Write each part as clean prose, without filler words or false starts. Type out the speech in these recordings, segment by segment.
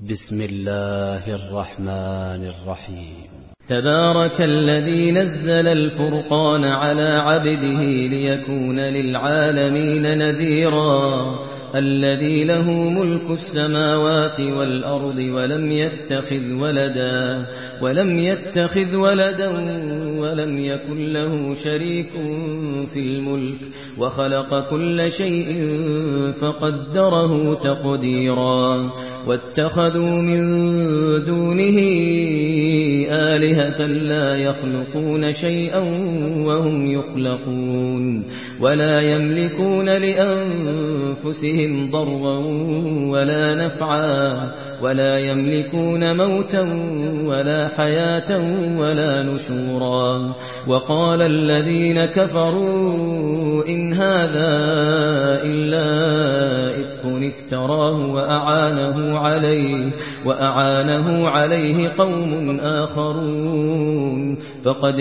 بسم الله الرحمن الرحيم. تبارك الذي نزل الفرقان على عبده ليكون للعالمين نذيرا الذي له ملك السماوات والأرض ولم يتخذ ولدا ولم يكن له شريك في الملك وخلق كل شيء فقدره تقديرا واتخذوا من دونه آلهة لا يخلقون شيئا وهم يخلقون ولا يملكون لأنفسهم ضرا ولا نفعا ولا يملكون موتا ولا حياة ولا نشورا وقال الذين كفروا إن هذا إلا إفك افتراه وأعانه عليه قوم آخرون فقد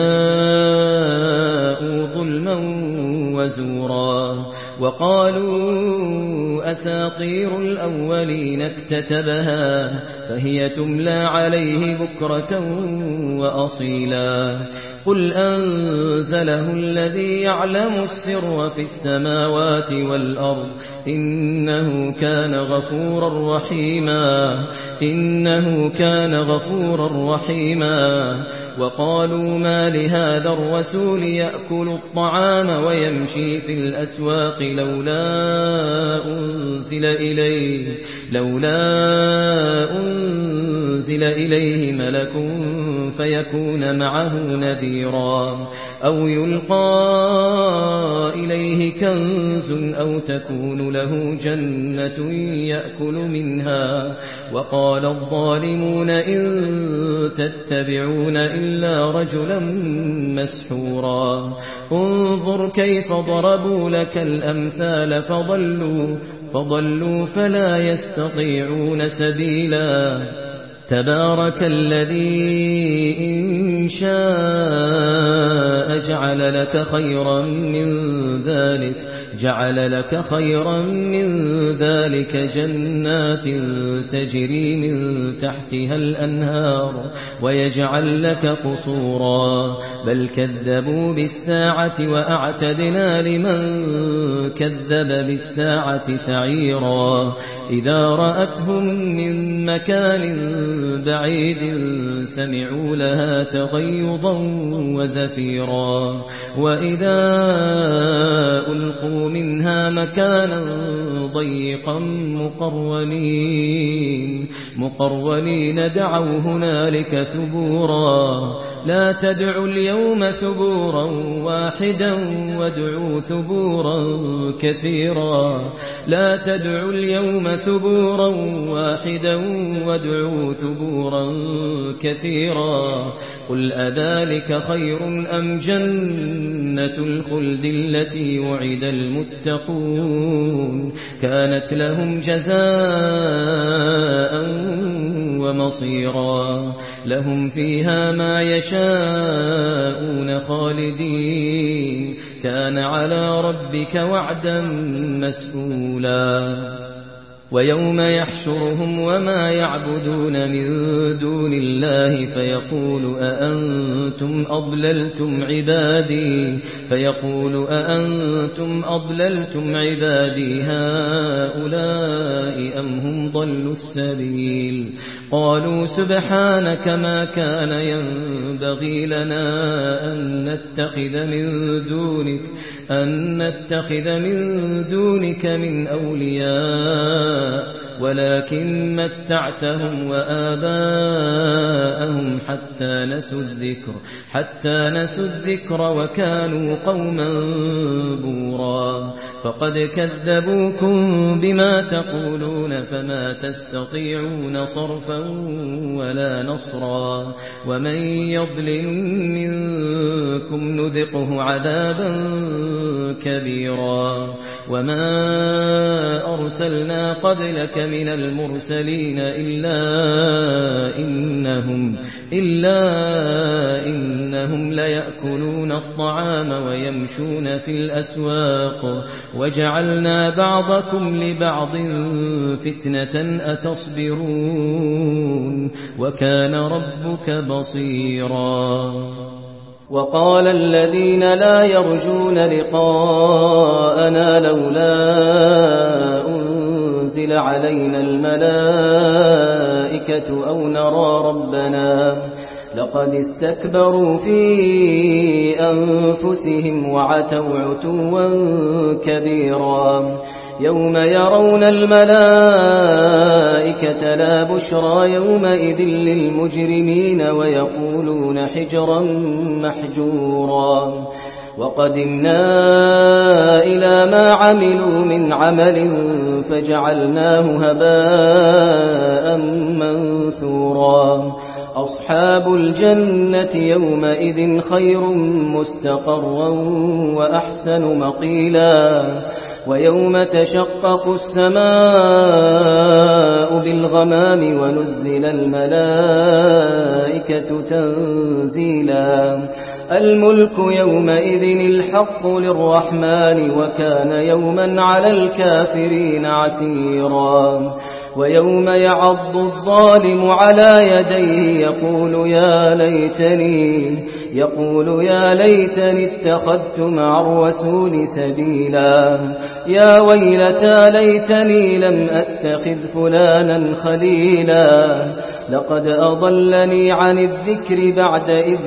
جاءوا ظلما وزورا وقالوا أساطير الأولين اكتتبها فهي تملى عليه بكرة وأصيلا قل أنزله الذي يعلم السر في السماوات والأرض إنه كان غفورا رحيما وقالوا ما لهذا الرسول يأكل الطعام ويمشي في الأسواق لولا أنزل إليه ملك فيكون معه نذيرا أو يلقى إليه كنز أو تكون له جنة يأكل منها وقال الظالمون إن تتبعون إلا رجلا مسحورا انظر كيف ضربوا لك الأمثال فضلوا فلا يستطيعون سبيلا تبارك الذي إن شاء جعل لك خيرا من ذلك جنات تجري من تحتها الأنهار ويجعل لك قصورا بل كذبوا بالساعة وأعتدنا لمن كذب بالساعة سعيرا إذا رأتهم من مكان بعيد سمعوا لها تغيظا وزفيرا وإذا ألقوا منها مكانا ضيقا مقرونين دعوا هنالك ثبورا لا تدعوا اليوم ثبورا واحدا وادعوا ثبورا كثيرا لا تدعوا اليوم ثبورا واحدا وادعوا ثبورا كثيرا قل أذلك خير أم جنة الخلد التي وعد المتقون كانت لهم جزاء ومصيرا لهم فيها ما يشاءون خالدين كان على ربك وعدا مسئولا ويوم يحشرهم وما يعبدون من دون الله فيقول أأنتم أضللتم عبادي هؤلاء أم هم ضلوا السبيل قالوا سبحانك ما كان ينبغي لنا أن نتخذ من دونك من أولياء ولكن متعتهم وآباءهم حتى نسوا الذكر وكانوا قوما بورا فقد كذبوكم بما تقولون فما تستطيعون صرفا ولا نصرا ومن يضلل منكم نذقه عذابا كبيرا وما أرسلنا قبلك من المرسلين إلا إنهم ليأكلون الطعام ويمشون في الأسواق وجعلنا بعضكم لبعض فتنة أتصبرون وكان ربك بصيرا وقال الذين لا يرجون لقاءنا لولا أنزل علينا الملائكة أو نرى ربنا لقد استكبروا في أنفسهم وعتوا عتوا كبيرا يوم يرون الملائكة لا بشرى يومئذ للمجرمين ويقولون حجرا محجورا وقدمنا إلى ما عملوا من عمل فجعلناه هباء منثورا أصحاب الجنة يومئذ خير مستقرا وأحسن مقيلا ويوم تشقق السماء بالغمام ونزل الملائكة تنزيلا الملك يومئذ الحق للرحمن وكان يوما على الكافرين عسيرا ويوم يعض الظالم على يديه يقول يا ليتني اتخذت مع الرسول سبيلا يا ويلتى ليتني لم أتخذ فلانا خليلا لقد أضلني عن الذكر بعد إذ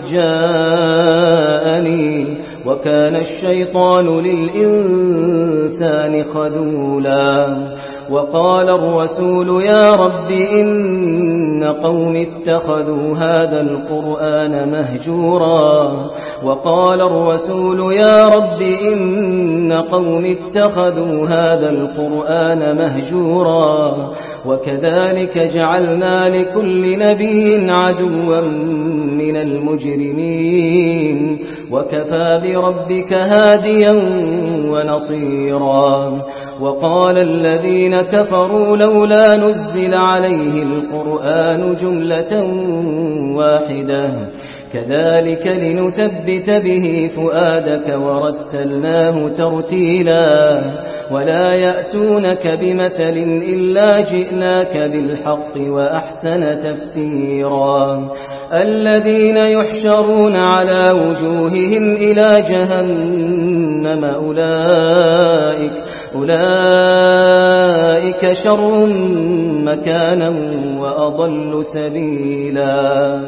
جاءني وكان الشيطان للإنسان خذولا وقال الرسول يا رب إن قوم اتخذوا هذا القرآن مهجورا وقال الرسول يا رب إن قوم اتخذوا هذا القرآن مهجورا وكذلك جعلنا لكل نبي عدوا من المجرمين وكفى بربك هاديا ونصيرا وقال الذين كفروا لولا نزل عليه القرآن جملة واحدة كذلك لنثبت به فؤادك ورتلناه ترتيلا ولا يأتونك بمثل إلا جئناك بالحق وأحسن تفسيرا الذين يحشرون على وجوههم إلى جهنم أولئك شر مكانا وأضل سبيلا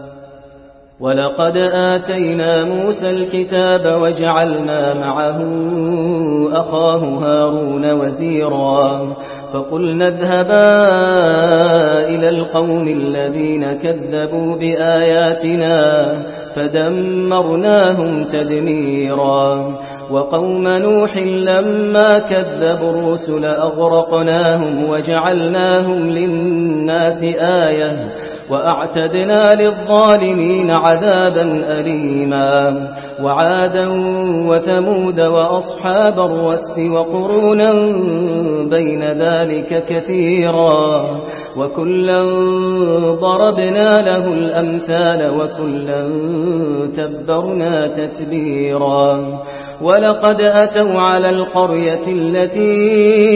ولقد آتينا موسى الكتاب وجعلنا معه أخاه هارون وزيرا فقلنا اذهبا إلى القوم الذين كذبوا بآياتنا فدمرناهم تدميرا وقوم نوح لما كذبوا الرسل أغرقناهم وجعلناهم للناس آية وأعتدنا للظالمين عذابا أليما وعادا وثمود وأصحاب الرس وقرونا بين ذلك كثيرا وكلا ضربنا له الأمثال وكلا تبرنا تتبيرا ولقد أتوا على القرية التي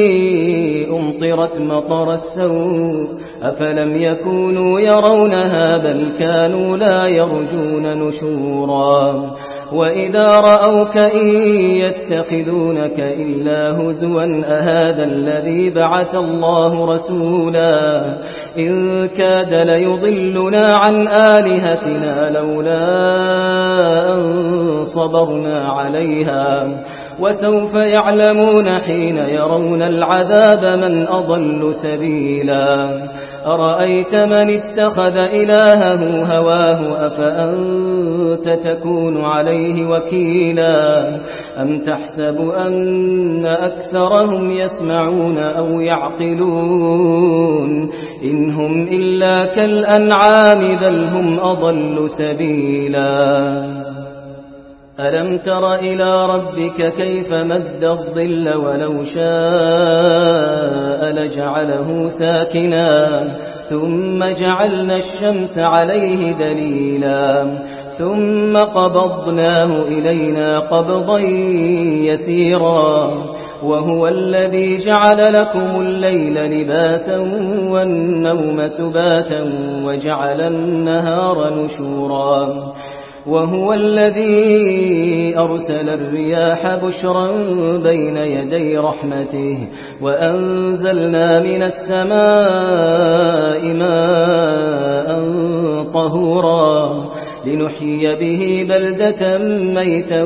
أمطرت مطر السوء أفلم يكونوا يرونها بل كانوا لا يرجون نشورا وإذا رأوك إن يتخذونك إلا هزوا أهذا الذي بعث الله رسولا إن كاد ليضلنا عن آلهتنا لولا أن صبرنا عليها وسوف يعلمون حين يرون العذاب من أضل سبيلا أرأيت من اتخذ إلهه هواه أفأنت تكون عليه وكيلا أم تحسب أن أكثرهم يسمعون أو يعقلون إن هم إلا كالأنعام بل هم أضل سبيلا ألم تر إلى ربك كيف مد الظل ولو شاء لجعله ساكنا ثم جعلنا الشمس عليه دليلا ثم قبضناه إلينا قبضا يسيرا وهو الذي جعل لكم الليل لباسا والنوم سباتا وجعل النهار نشورا وهو الذي أرسل الرياح بشرا بين يدي رحمته وأنزلنا من السماء ماء طهورا لنحيي به بلدة ميتا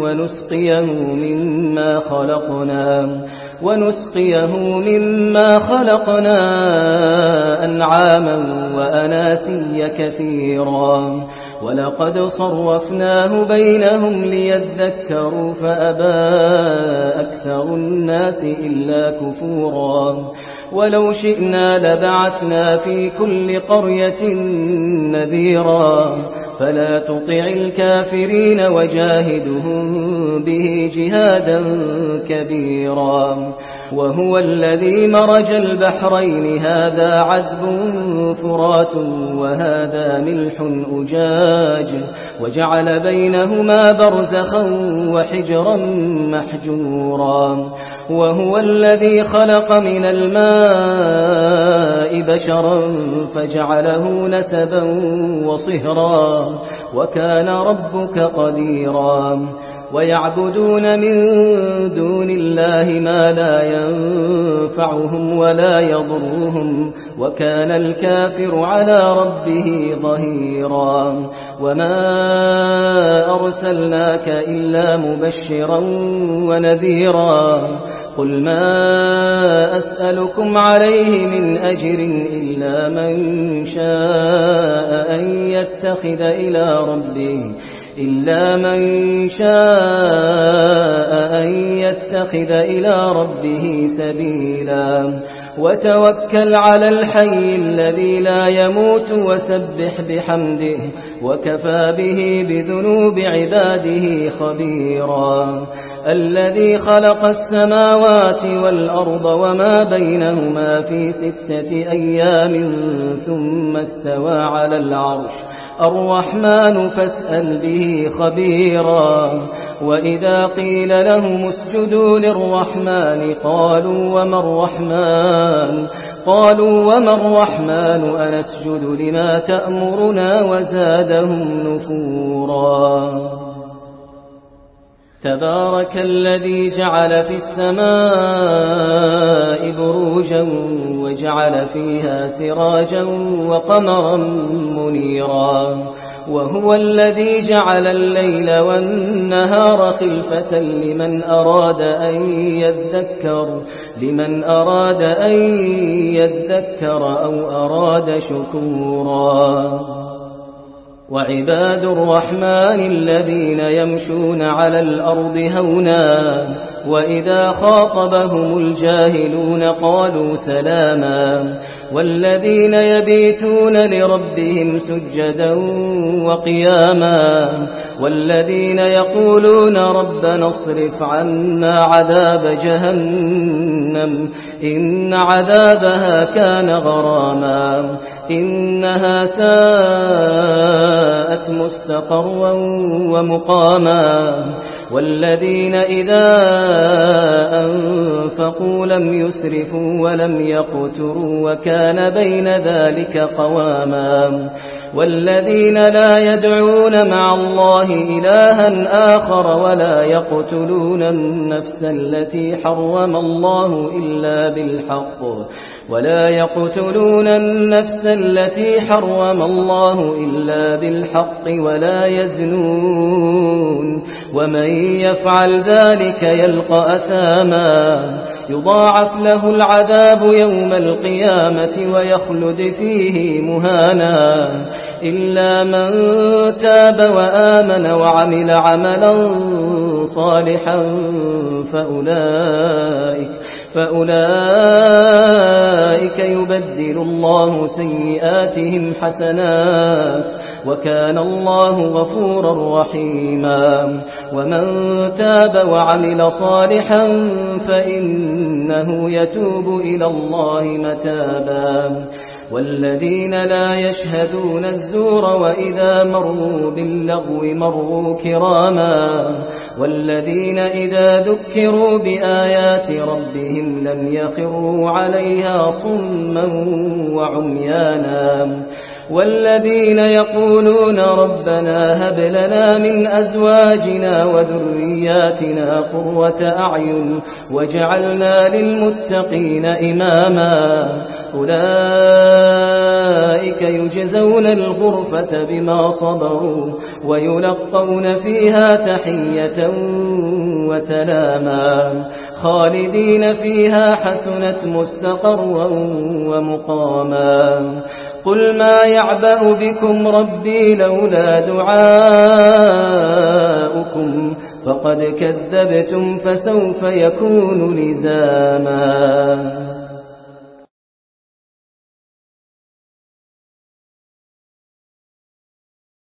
ونسقيه مما خلقنا أنعاما وأناسيا كثيرا ولقد صرفناه بينهم ليذكروا فأبى أكثر الناس إلا كفورا ولو شئنا لبعثنا في كل قرية نذيرا فلا تطع الكافرين وجاهدهم به جهادا كبيرا وهو الذي مرج البحرين هذا عذب فرات وهذا ملح أجاج وجعل بينهما برزخا وحجرا محجورا وهو الذي خلق من الماء بشرا فجعله نسبا وصهرا وكان ربك قديرا ويعبدون من دون الله ما لا ينفعهم ولا يضرهم وكان الكافر على ربه ظهيرا وما أرسلناك إلا مبشرا ونذيرا قل ما أسألكم عليه من أجر إلا من شاء أن يتخذ إلى ربه سبيلا وتوكل على الحي الذي لا يموت وسبح بحمده وكفى به بذنوب عباده خبيرا الذي خلق السماوات والأرض وما بينهما في 6 أيام ثم استوى على العرش الرحمن فاسأل به خبيرا وإذا قيل لهم اسجدوا للرحمن قالوا وما الرحمن أنسجد لما تأمرنا وزادهم نفورا تبارك الذي جعل في السماء بروجا وجعل فيها سراجا وقمرا منيرا وهو الذي جعل الليل والنهار خلفة لمن أراد أن يذكر أو أراد شكورا وعباد الرحمن الذين يمشون على الأرض هونا وإذا خاطبهم الجاهلون قالوا سلاما والذين يبيتون لربهم سجدا وقياما والذين يقولون ربنا اصرف عنا عذاب جهنم إن عذابها كان غراما إنها ساءت مستقرا ومقاما والذين إذا أنفقوا لم يسرفوا ولم يقتروا وكان بين ذلك قواما والذين لا يدعون مع الله إلها آخر ولا يقتلون النفس التي حرم الله إلا بالحق ولا يزنون ومن يفعل ذلك يلقى أثاما يضاعف له العذاب يوم القيامة ويخلد فيه مهانا إلا من تاب وآمن وعمل عملا صالحا فأولئك يبدل الله سيئاتهم حسنات وكان الله غفورا رحيما ومن تاب وعمل صالحا فإنه يتوب إلى الله متابا والذين لا يشهدون الزور وإذا مروا باللغو مروا كراما والذين إذا ذكروا بآيات ربهم لم يخروا عليها صما وعميانا والذين يقولون ربنا هب لنا من أزواجنا وذرياتنا قرة أعين واجعلنا للمتقين إماما أولئك يجزون الغرفة بما صبروا ويلقون فيها تحية وسلاما خالدين فيها حسنت مستقرا ومقاما قل ما يعبأ بكم ربي لولا دعاؤكم فقد كذبتم فسوف يكون لزاما